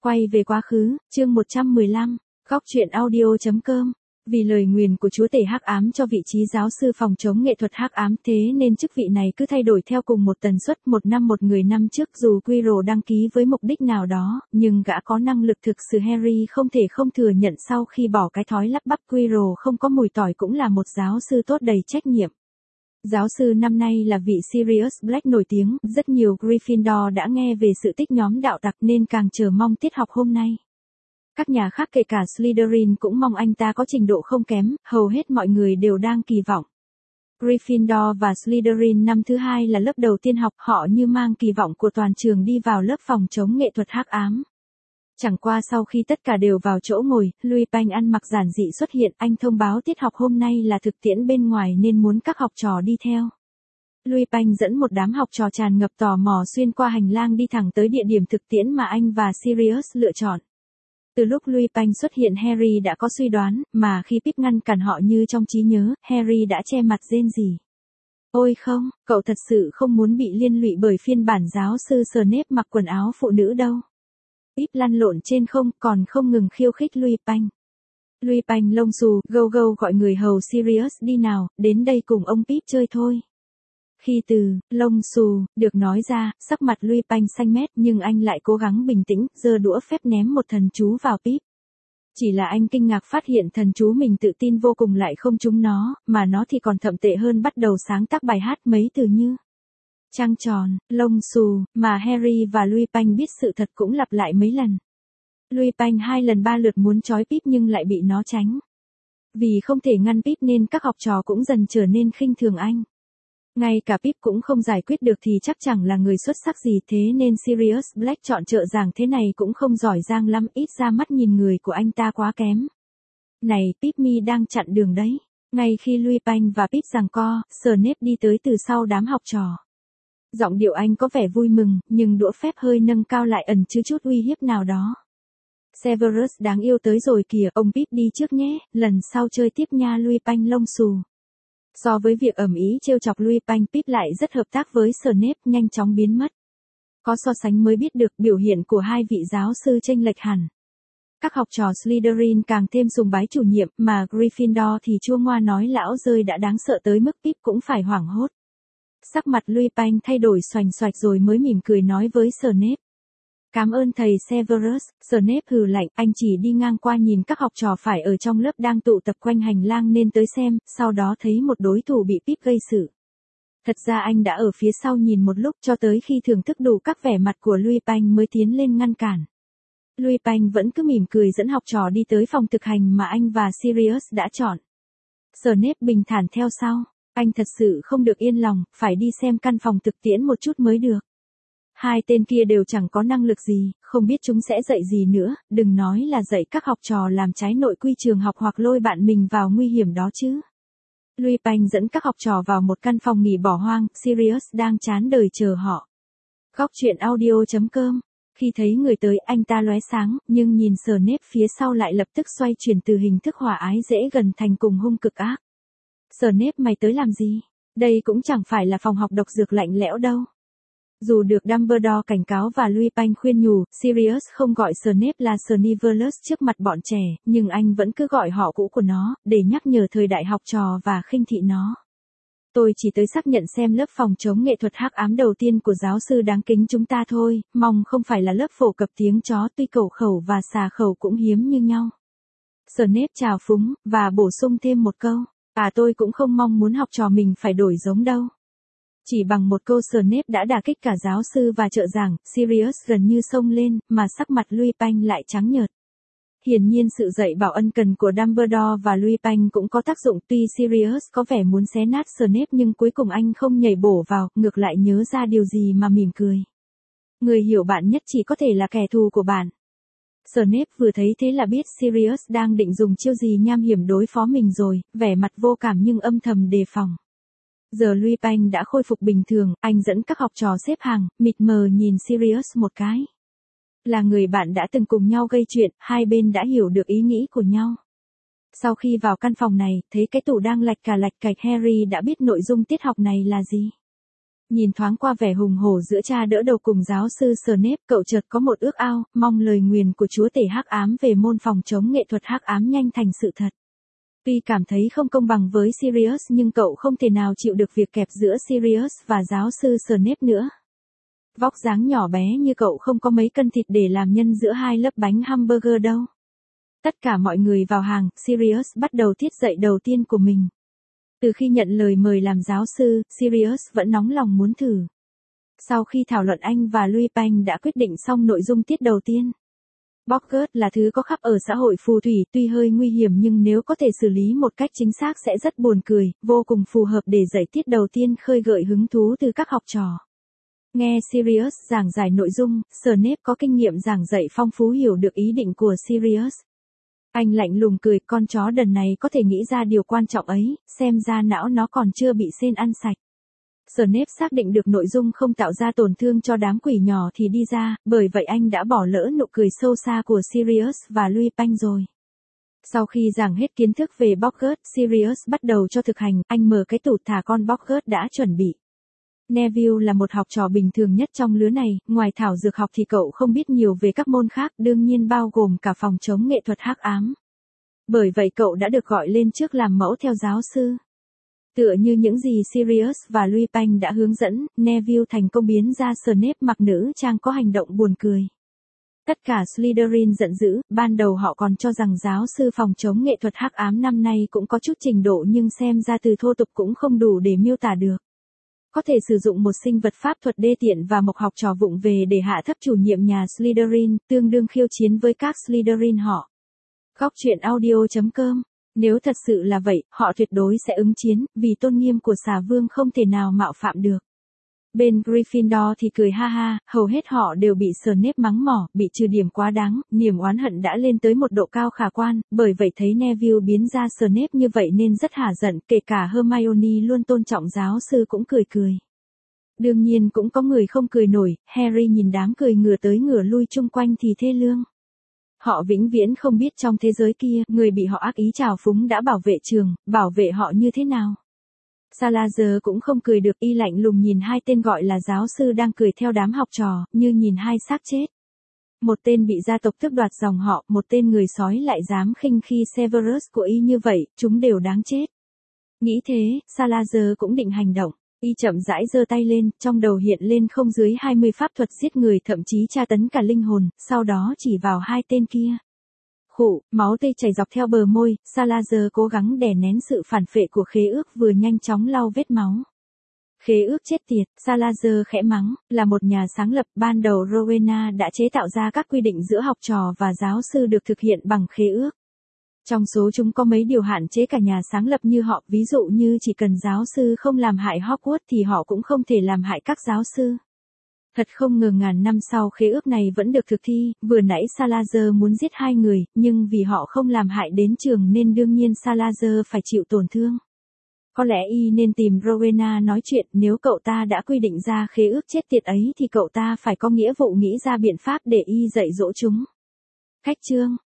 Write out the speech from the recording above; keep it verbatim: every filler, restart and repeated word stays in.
Quay về quá khứ, chương một trăm mười lăm, góc truyện audio chấm com. Vì lời nguyền của chúa tể hắc ám cho vị trí giáo sư phòng chống nghệ thuật hắc ám, thế nên chức vị này cứ thay đổi theo cùng một tần suất một năm một người. Năm trước dù Quirrell đăng ký với mục đích nào đó, nhưng gã có năng lực thực sự Harry không thể không thừa nhận sau khi bỏ cái thói lắp bắp Quirrell không có mùi tỏi cũng là một giáo sư tốt đầy trách nhiệm. Giáo sư năm nay là vị Sirius Black nổi tiếng, rất nhiều Gryffindor đã nghe về sự tích nhóm đạo tặc nên càng chờ mong tiết học hôm nay. Các nhà khác kể cả Slytherin cũng mong anh ta có trình độ không kém, hầu hết mọi người đều đang kỳ vọng. Gryffindor và Slytherin năm thứ hai là lớp đầu tiên học, họ như mang kỳ vọng của toàn trường đi vào lớp phòng chống nghệ thuật hắc ám. Chẳng qua sau khi tất cả đều vào chỗ ngồi, Lupin ăn mặc giản dị xuất hiện, anh thông báo tiết học hôm nay là thực tiễn bên ngoài nên muốn các học trò đi theo. Lupin dẫn một đám học trò tràn ngập tò mò xuyên qua hành lang đi thẳng tới địa điểm thực tiễn mà anh và Sirius lựa chọn. Từ lúc Lupin xuất hiện Harry đã có suy đoán, mà khi Pip ngăn cản họ như trong trí nhớ, Harry đã che mặt rên rỉ. Ôi không, cậu thật sự không muốn bị liên lụy bởi phiên bản giáo sư Snape mặc quần áo phụ nữ đâu. Pip lăn lộn trên không, còn không ngừng khiêu khích Lupin. Lupin lông xù, gâu gâu gọi người hầu Sirius đi nào, đến đây cùng ông Pip chơi thôi. Khi từ lông xù được nói ra, sắc mặt Lupin xanh mét nhưng anh lại cố gắng bình tĩnh, giơ đũa phép ném một thần chú vào Pip. Chỉ là anh kinh ngạc phát hiện thần chú mình tự tin vô cùng lại không trúng nó, mà nó thì còn thậm tệ hơn, bắt đầu sáng tác bài hát mấy từ như trăng tròn, lông xù, mà Harry và Lupin biết sự thật cũng lặp lại mấy lần. Lupin hai lần ba lượt muốn trói Pip nhưng lại bị nó tránh. Vì không thể ngăn Pip nên các học trò cũng dần trở nên khinh thường anh. Ngay cả Pip cũng không giải quyết được thì chắc chẳng là người xuất sắc gì, thế nên Sirius Black chọn trợ giảng thế này cũng không giỏi giang lắm, ít ra mắt nhìn người của anh ta quá kém. Này, Pip mi đang chặn đường đấy. Ngay khi Lupin và Pip giằng co, Snape đi tới từ sau đám học trò. Giọng điệu anh có vẻ vui mừng, nhưng đũa phép hơi nâng cao lại ẩn chứa chút uy hiếp nào đó. Severus đáng yêu tới rồi kìa, ông Pip đi trước nhé, lần sau chơi tiếp nha Lupin lông xù. So với việc ầm ĩ trêu chọc Lupin, Pip lại rất hợp tác với Snape, nhanh chóng biến mất. Có so sánh mới biết được biểu hiện của hai vị giáo sư chênh lệch hẳn. Các học trò Slytherin càng thêm sùng bái chủ nhiệm, mà Gryffindor thì chua ngoa nói lão rơi đã đáng sợ tới mức Pip cũng phải hoảng hốt. Sắc mặt Lupin thay đổi xoành xoạch rồi mới mỉm cười nói với Snape. Cảm ơn thầy Severus. Snape hừ lạnh, anh chỉ đi ngang qua nhìn các học trò phải ở trong lớp đang tụ tập quanh hành lang nên tới xem, sau đó thấy một đối thủ bị Pip gây sự. Thật ra anh đã ở phía sau nhìn một lúc cho tới khi thưởng thức đủ các vẻ mặt của Lupin mới tiến lên ngăn cản. Lupin vẫn cứ mỉm cười dẫn học trò đi tới phòng thực hành mà anh và Sirius đã chọn. Snape bình thản theo sau. Anh thật sự không được yên lòng, phải đi xem căn phòng thực tiễn một chút mới được. Hai tên kia đều chẳng có năng lực gì, không biết chúng sẽ dạy gì nữa, đừng nói là dạy các học trò làm trái nội quy trường học hoặc lôi bạn mình vào nguy hiểm đó chứ. Lupin dẫn các học trò vào một căn phòng nghỉ bỏ hoang, Sirius đang chán đời chờ họ. Góc truyện audio chấm com. Khi thấy người tới anh ta lóe sáng, nhưng nhìn Snape phía sau lại lập tức xoay chuyển từ hình thức hòa ái dễ gần thành cùng hung cực ác. Snape mày tới làm gì? Đây cũng chẳng phải là phòng học độc dược lạnh lẽo đâu. Dù được Dumbledore cảnh cáo và Lupin khuyên nhủ, Sirius không gọi Snape là Snivellus trước mặt bọn trẻ, nhưng anh vẫn cứ gọi họ cũ của nó, để nhắc nhở thời đại học trò và khinh thị nó. Tôi chỉ tới xác nhận xem lớp phòng chống nghệ thuật hắc ám đầu tiên của giáo sư đáng kính chúng ta thôi, mong không phải là lớp phổ cập tiếng chó, tuy cẩu khẩu và xà khẩu cũng hiếm như nhau. Snape chào phúng, và bổ sung thêm một câu. À tôi cũng không mong muốn học trò mình phải đổi giống đâu. Chỉ bằng một câu Snape đã đả kích cả giáo sư và trợ giảng, Sirius gần như xông lên, mà sắc mặt Lupin lại trắng nhợt. Hiển nhiên sự dạy bảo ân cần của Dumbledore và Lupin cũng có tác dụng, tuy Sirius có vẻ muốn xé nát Snape nhưng cuối cùng anh không nhảy bổ vào, ngược lại nhớ ra điều gì mà mỉm cười. Người hiểu bạn nhất chỉ có thể là kẻ thù của bạn. Snape vừa thấy thế là biết Sirius đang định dùng chiêu gì nham hiểm đối phó mình rồi, vẻ mặt vô cảm nhưng âm thầm đề phòng. Giờ Lupin đã khôi phục bình thường, anh dẫn các học trò xếp hàng, mịt mờ nhìn Sirius một cái. Là người bạn đã từng cùng nhau gây chuyện, hai bên đã hiểu được ý nghĩ của nhau. Sau khi vào căn phòng này, thấy cái tủ đang lạch cà lạch cạch, Harry đã biết nội dung tiết học này là gì. Nhìn thoáng qua vẻ hùng hổ giữa cha đỡ đầu cùng giáo sư Snape, cậu chợt có một ước ao, mong lời nguyền của chúa tể hắc ám về môn phòng chống nghệ thuật hắc ám nhanh thành sự thật. Tuy cảm thấy không công bằng với Sirius nhưng cậu không thể nào chịu được việc kẹp giữa Sirius và giáo sư Snape nữa. Vóc dáng nhỏ bé như cậu không có mấy cân thịt để làm nhân giữa hai lớp bánh hamburger đâu. Tất cả mọi người vào hàng, Sirius bắt đầu tiết dạy đầu tiên của mình. Từ khi nhận lời mời làm giáo sư, Sirius vẫn nóng lòng muốn thử. Sau khi thảo luận anh và Lupin đã quyết định xong nội dung tiết đầu tiên. Boggart là thứ có khắp ở xã hội phù thủy, tuy hơi nguy hiểm nhưng nếu có thể xử lý một cách chính xác sẽ rất buồn cười, vô cùng phù hợp để dạy tiết đầu tiên khơi gợi hứng thú từ các học trò. Nghe Sirius giảng giải nội dung, Snape có kinh nghiệm giảng dạy phong phú hiểu được ý định của Sirius. Anh lạnh lùng cười, con chó đần này có thể nghĩ ra điều quan trọng ấy, xem ra não nó còn chưa bị sên ăn sạch. Snape xác định được nội dung không tạo ra tổn thương cho đám quỷ nhỏ thì đi ra, bởi vậy anh đã bỏ lỡ nụ cười sâu xa của Sirius và Lupin rồi. Sau khi giảng hết kiến thức về Boggart, Sirius bắt đầu cho thực hành, anh mở cái tủ thả con Boggart đã chuẩn bị. Neville là một học trò bình thường nhất trong lứa này, ngoài thảo dược học thì cậu không biết nhiều về các môn khác, đương nhiên bao gồm cả phòng chống nghệ thuật hắc ám. Bởi vậy cậu đã được gọi lên trước làm mẫu theo giáo sư. Tựa như những gì Sirius và Lupin đã hướng dẫn, Neville thành công biến ra Snape mặc nữ trang có hành động buồn cười. Tất cả Slytherin giận dữ, ban đầu họ còn cho rằng giáo sư phòng chống nghệ thuật hắc ám năm nay cũng có chút trình độ nhưng xem ra từ thô tục cũng không đủ để miêu tả được. Có thể sử dụng một sinh vật pháp thuật đê tiện và một học trò vụng về để hạ thấp chủ nhiệm nhà Slytherin, tương đương khiêu chiến với các Slytherin họ. Góc truyện audio chấm com. Nếu thật sự là vậy, họ tuyệt đối sẽ ứng chiến, vì tôn nghiêm của xà vương không thể nào mạo phạm được. Bên Gryffindor thì cười ha ha, hầu hết họ đều bị Snape mắng mỏ, bị trừ điểm quá đáng, niềm oán hận đã lên tới một độ cao khả quan, bởi vậy thấy Neville biến ra Snape như vậy nên rất hả giận, kể cả Hermione luôn tôn trọng giáo sư cũng cười cười. Đương nhiên cũng có người không cười nổi, Harry nhìn đám cười ngửa tới ngửa lui chung quanh thì thê lương. Họ vĩnh viễn không biết trong thế giới kia, người bị họ ác ý trào phúng đã bảo vệ trường, bảo vệ họ như thế nào. Salazar cũng không cười được, y lạnh lùng nhìn hai tên gọi là giáo sư đang cười theo đám học trò, như nhìn hai xác chết. Một tên bị gia tộc tước đoạt dòng họ, một tên người sói lại dám khinh khi Severus của y như vậy, chúng đều đáng chết. Nghĩ thế, Salazar cũng định hành động. Y chậm rãi giơ tay lên, trong đầu hiện lên không dưới hai mươi pháp thuật giết người, thậm chí tra tấn cả linh hồn, sau đó chỉ vào hai tên kia. Khụ, máu tươi chảy dọc theo bờ môi, Salazar cố gắng đè nén sự phản phệ của khế ước vừa nhanh chóng lau vết máu. Khế ước chết tiệt, Salazar khẽ mắng, là một nhà sáng lập, ban đầu Rowena đã chế tạo ra các quy định giữa học trò và giáo sư được thực hiện bằng khế ước. Trong số chúng có mấy điều hạn chế cả nhà sáng lập như họ, ví dụ như chỉ cần giáo sư không làm hại Hogwarts thì họ cũng không thể làm hại các giáo sư. Thật không ngờ ngàn năm sau khế ước này vẫn được thực thi, vừa nãy Salazar muốn giết hai người, nhưng vì họ không làm hại đến trường nên đương nhiên Salazar phải chịu tổn thương. Có lẽ y nên tìm Rowena nói chuyện, nếu cậu ta đã quy định ra khế ước chết tiệt ấy thì cậu ta phải có nghĩa vụ nghĩ ra biện pháp để y dạy dỗ chúng. Khách chương